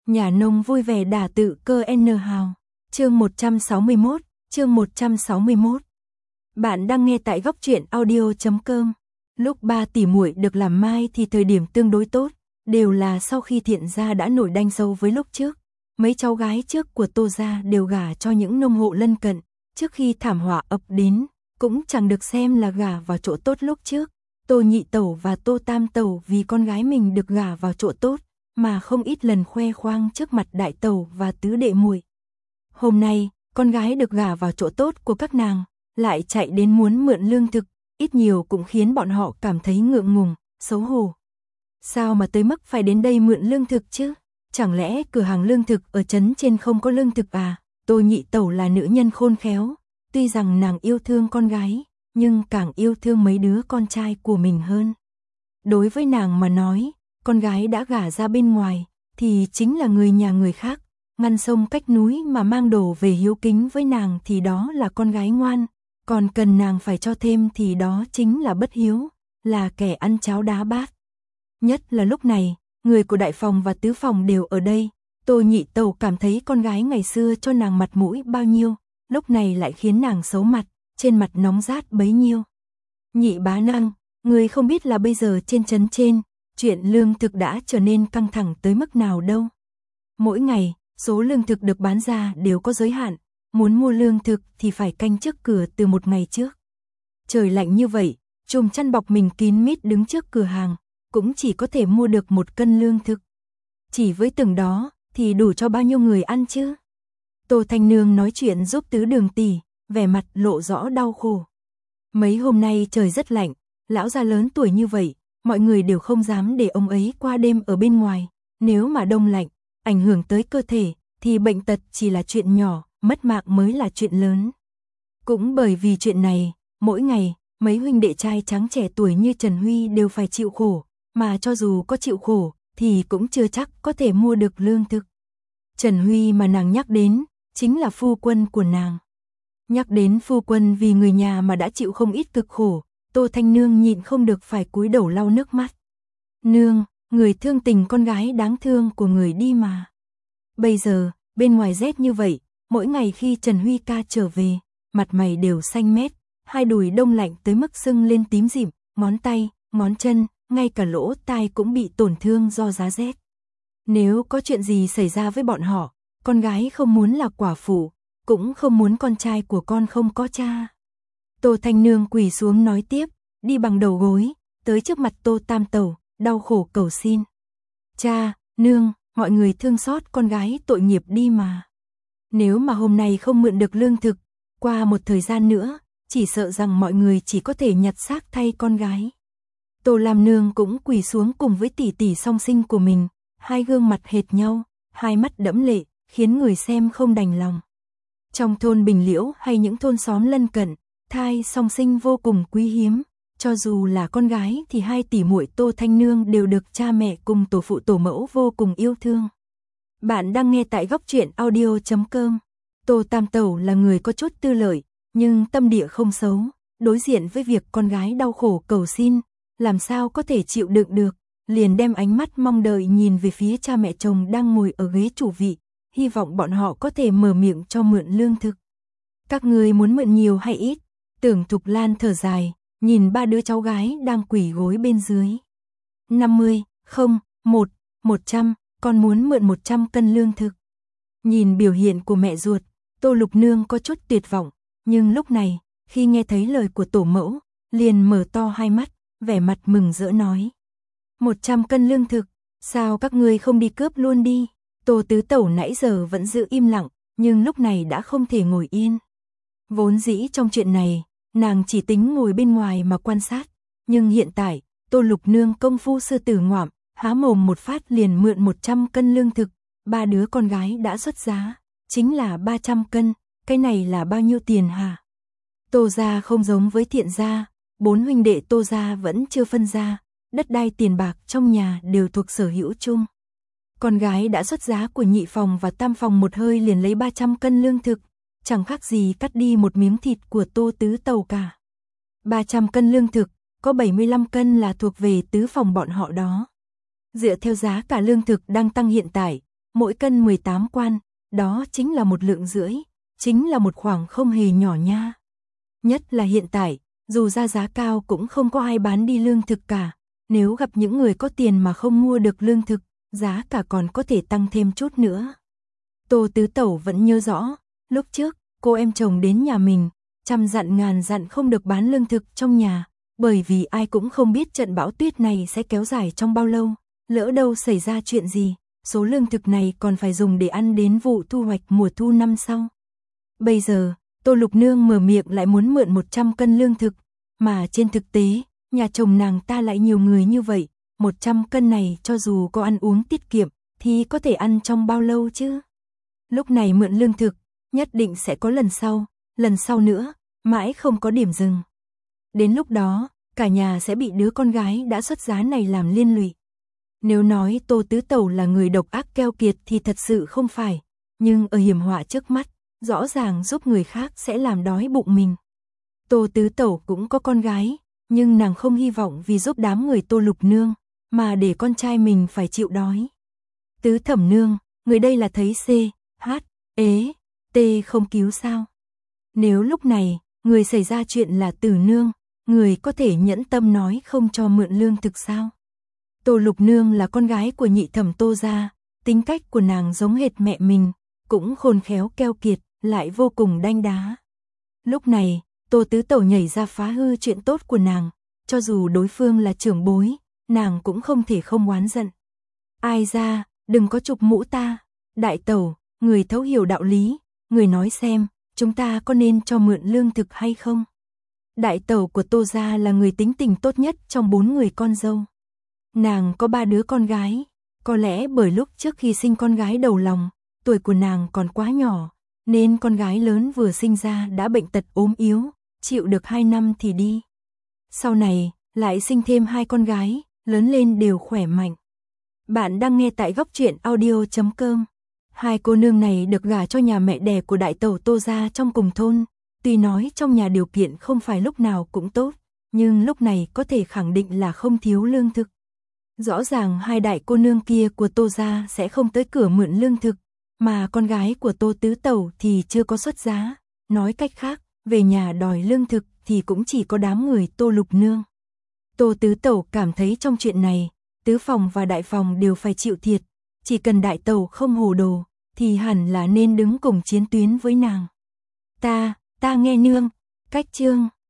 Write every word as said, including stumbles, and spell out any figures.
Nhà nông vui vẻ đả tự cơ N hào. Chương một trăm sáu mươi mốt, chương một trăm sáu mươi mốt. Bạn đang nghe tại góc truyện audio chấm com. Lúc ba tỷ muội được làm mai thì thời điểm tương đối tốt, đều là sau khi Thiện gia đã nổi đanh sâu với lúc trước. Mấy cháu gái trước của Tô gia đều gả cho những nông hộ lân cận, trước khi thảm họa ập đến, cũng chẳng được xem là gả vào chỗ tốt lúc trước. Tô nhị tẩu và Tô tam tẩu vì con gái mình được gả vào chỗ tốt, mà không ít lần khoe khoang trước mặt đại tẩu và tứ đệ muội. Hôm nay, con gái được gả vào chỗ tốt của các nàng, lại chạy đến muốn mượn lương thực, ít nhiều cũng khiến bọn họ cảm thấy ngượng ngùng, xấu hổ. Sao mà tới mức phải đến đây mượn lương thực chứ? Chẳng lẽ cửa hàng lương thực ở trấn trên không có lương thực à? Tô nhị tẩu là nữ nhân khôn khéo, tuy rằng nàng yêu thương con gái, nhưng càng yêu thương mấy đứa con trai của mình hơn. Đối với nàng mà nói, con gái đã gả ra bên ngoài, thì chính là người nhà người khác, ngăn sông cách núi mà mang đồ về hiếu kính với nàng thì đó là con gái ngoan, còn cần nàng phải cho thêm thì đó chính là bất hiếu, là kẻ ăn cháo đá bát. Nhất là lúc này, người của đại phòng và tứ phòng đều ở đây, Tô nhị tẩu cảm thấy con gái ngày xưa cho nàng mặt mũi bao nhiêu, lúc này lại khiến nàng xấu mặt, trên mặt nóng rát bấy nhiêu. Nhị bá nương, người không biết là bây giờ trên trấn trên, chuyện lương thực đã trở nên căng thẳng tới mức nào đâu. Mỗi ngày, số lương thực được bán ra đều có giới hạn, muốn mua lương thực thì phải canh trước cửa từ một ngày trước. Trời lạnh như vậy, chùm chăn bọc mình kín mít đứng trước cửa hàng, cũng chỉ có thể mua được một cân lương thực. Chỉ với từng đó, thì đủ cho bao nhiêu người ăn chứ? Tô Thanh Nương nói chuyện giúp tứ đường tỷ, vẻ mặt lộ rõ đau khổ. Mấy hôm nay trời rất lạnh, lão già lớn tuổi như vậy, mọi người đều không dám để ông ấy qua đêm ở bên ngoài, nếu mà đông lạnh, ảnh hưởng tới cơ thể, thì bệnh tật chỉ là chuyện nhỏ, mất mạng mới là chuyện lớn. Cũng bởi vì chuyện này, mỗi ngày, mấy huynh đệ trai trắng trẻ tuổi như Trần Huy đều phải chịu khổ, mà cho dù có chịu khổ, thì cũng chưa chắc có thể mua được lương thực. Trần Huy mà nàng nhắc đến, chính là phu quân của nàng. Nhắc đến phu quân vì người nhà mà đã chịu không ít cực khổ, Tô Thanh Nương nhịn không được phải cúi đầu lau nước mắt. Nương, người thương tình con gái đáng thương của người đi mà. Bây giờ, bên ngoài rét như vậy, mỗi ngày khi Trần Huy ca trở về, mặt mày đều xanh mét, hai đùi đông lạnh tới mức sưng lên tím dịm, ngón tay, ngón chân, ngay cả lỗ tai cũng bị tổn thương do giá rét. Nếu có chuyện gì xảy ra với bọn họ, con gái không muốn là quả phụ, cũng không muốn con trai của con không có cha. Tô Thanh Nương quỳ xuống nói tiếp, đi bằng đầu gối, tới trước mặt Tô Tam tẩu, đau khổ cầu xin. Cha, nương, mọi người thương xót con gái tội nghiệp đi mà. Nếu mà hôm nay không mượn được lương thực, qua một thời gian nữa, chỉ sợ rằng mọi người chỉ có thể nhặt xác thay con gái. Tô Lam Nương cũng quỳ xuống cùng với tỷ tỷ song sinh của mình, hai gương mặt hệt nhau, hai mắt đẫm lệ, khiến người xem không đành lòng. Trong thôn Bình Liễu hay những thôn xóm lân cận, thai song sinh vô cùng quý hiếm, cho dù là con gái thì hai tỷ muội Tô Thanh Nương đều được cha mẹ cùng tổ phụ tổ mẫu vô cùng yêu thương. Bạn đang nghe tại góc truyện audio chấm com. Tô Tam tẩu là người có chút tư lợi, nhưng tâm địa không xấu, đối diện với việc con gái đau khổ cầu xin, làm sao có thể chịu đựng được, liền đem ánh mắt mong đợi nhìn về phía cha mẹ chồng đang ngồi ở ghế chủ vị, hy vọng bọn họ có thể mở miệng cho mượn lương thực. Các người muốn mượn nhiều hay ít? Tưởng Thục Lan thở dài, nhìn ba đứa cháu gái đang quỳ gối bên dưới. năm mươi, không, một, một trăm, con muốn mượn một trăm cân lương thực. Nhìn biểu hiện của mẹ ruột, Tô Lục Nương có chút tuyệt vọng, nhưng lúc này, khi nghe thấy lời của tổ mẫu, liền mở to hai mắt, vẻ mặt mừng rỡ nói. một trăm cân lương thực, sao các ngươi không đi cướp luôn đi? Tô tứ tẩu nãy giờ vẫn giữ im lặng, nhưng lúc này đã không thể ngồi yên. Vốn dĩ trong chuyện này, nàng chỉ tính ngồi bên ngoài mà quan sát, nhưng hiện tại, Tô Lục Nương công phu sư tử ngoạm, há mồm một phát liền mượn một trăm cân lương thực, ba đứa con gái đã xuất giá, chính là ba trăm cân, cái này là bao nhiêu tiền hả? Tô gia không giống với Thiện gia, bốn huynh đệ Tô gia vẫn chưa phân ra, đất đai tiền bạc trong nhà đều thuộc sở hữu chung. Con gái đã xuất giá của nhị phòng và tam phòng một hơi liền lấy ba trăm cân lương thực, chẳng khác gì cắt đi một miếng thịt của Tô tứ tẩu cả. ba trăm cân lương thực, có bảy mươi lăm cân là thuộc về tứ phòng bọn họ đó. Dựa theo giá cả lương thực đang tăng hiện tại, mỗi cân mười tám quan, đó chính là một lượng rưỡi, chính là một khoảng không hề nhỏ nha. Nhất là hiện tại, dù ra giá cao cũng không có ai bán đi lương thực cả, nếu gặp những người có tiền mà không mua được lương thực, giá cả còn có thể tăng thêm chút nữa. Tô Tứ Tẩu vẫn nhớ rõ, lúc trước, cô em chồng đến nhà mình, trăm dặn ngàn dặn không được bán lương thực trong nhà, bởi vì ai cũng không biết trận bão tuyết này sẽ kéo dài trong bao lâu, lỡ đâu xảy ra chuyện gì, số lương thực này còn phải dùng để ăn đến vụ thu hoạch mùa thu năm sau. Bây giờ, Tô Lục Nương mở miệng lại muốn mượn một trăm cân lương thực, mà trên thực tế, nhà chồng nàng ta lại nhiều người như vậy, một trăm cân này cho dù có ăn uống tiết kiệm, thì có thể ăn trong bao lâu chứ? Lúc này mượn lương thực, nhất định sẽ có lần sau, lần sau nữa, mãi không có điểm dừng. Đến lúc đó, cả nhà sẽ bị đứa con gái đã xuất giá này làm liên lụy. Nếu nói Tô Tứ Tẩu là người độc ác keo kiệt thì thật sự không phải, nhưng ở hiểm họa trước mắt, rõ ràng giúp người khác sẽ làm đói bụng mình. Tô Tứ Tẩu cũng có con gái, nhưng nàng không hy vọng vì giúp đám người Tô Lục Nương, mà để con trai mình phải chịu đói. Tứ Thẩm Nương, người đây là thấy C, H, ế, T không cứu sao? Nếu lúc này, người xảy ra chuyện là Tử Nương, người có thể nhẫn tâm nói không cho mượn lương thực sao? Tô Lục Nương là con gái của nhị thẩm Tô gia, tính cách của nàng giống hệt mẹ mình, cũng khôn khéo keo kiệt, lại vô cùng đanh đá. Lúc này, Tô Tứ Tẩu nhảy ra phá hư chuyện tốt của nàng, cho dù đối phương là trưởng bối, nàng cũng không thể không oán giận. Ai ra, đừng có chụp mũ ta, đại tẩu, người thấu hiểu đạo lý, người nói xem, chúng ta có nên cho mượn lương thực hay không? Đại tẩu của Tô gia là người tính tình tốt nhất trong bốn người con dâu. Nàng có ba đứa con gái, có lẽ bởi lúc trước khi sinh con gái đầu lòng, tuổi của nàng còn quá nhỏ, nên con gái lớn vừa sinh ra đã bệnh tật ốm yếu, chịu được hai năm thì đi. Sau này, lại sinh thêm hai con gái, lớn lên đều khỏe mạnh. Bạn đang nghe tại góc truyện audio chấm com. Hai cô nương này được gả cho nhà mẹ đẻ của đại tẩu Tô gia trong cùng thôn, tuy nói trong nhà điều kiện không phải lúc nào cũng tốt, nhưng lúc này có thể khẳng định là không thiếu lương thực. Rõ ràng hai đại cô nương kia của Tô gia sẽ không tới cửa mượn lương thực, mà con gái của Tô Tứ Tẩu thì chưa có xuất giá, nói cách khác, về nhà đòi lương thực thì cũng chỉ có đám người Tô Lục Nương. Tô Tứ Tẩu cảm thấy trong chuyện này, tứ phòng và đại phòng đều phải chịu thiệt, chỉ cần đại tẩu không hồ đồ, thì hẳn là nên đứng cùng chiến tuyến với nàng. Ta, ta nghe nương, cách chương.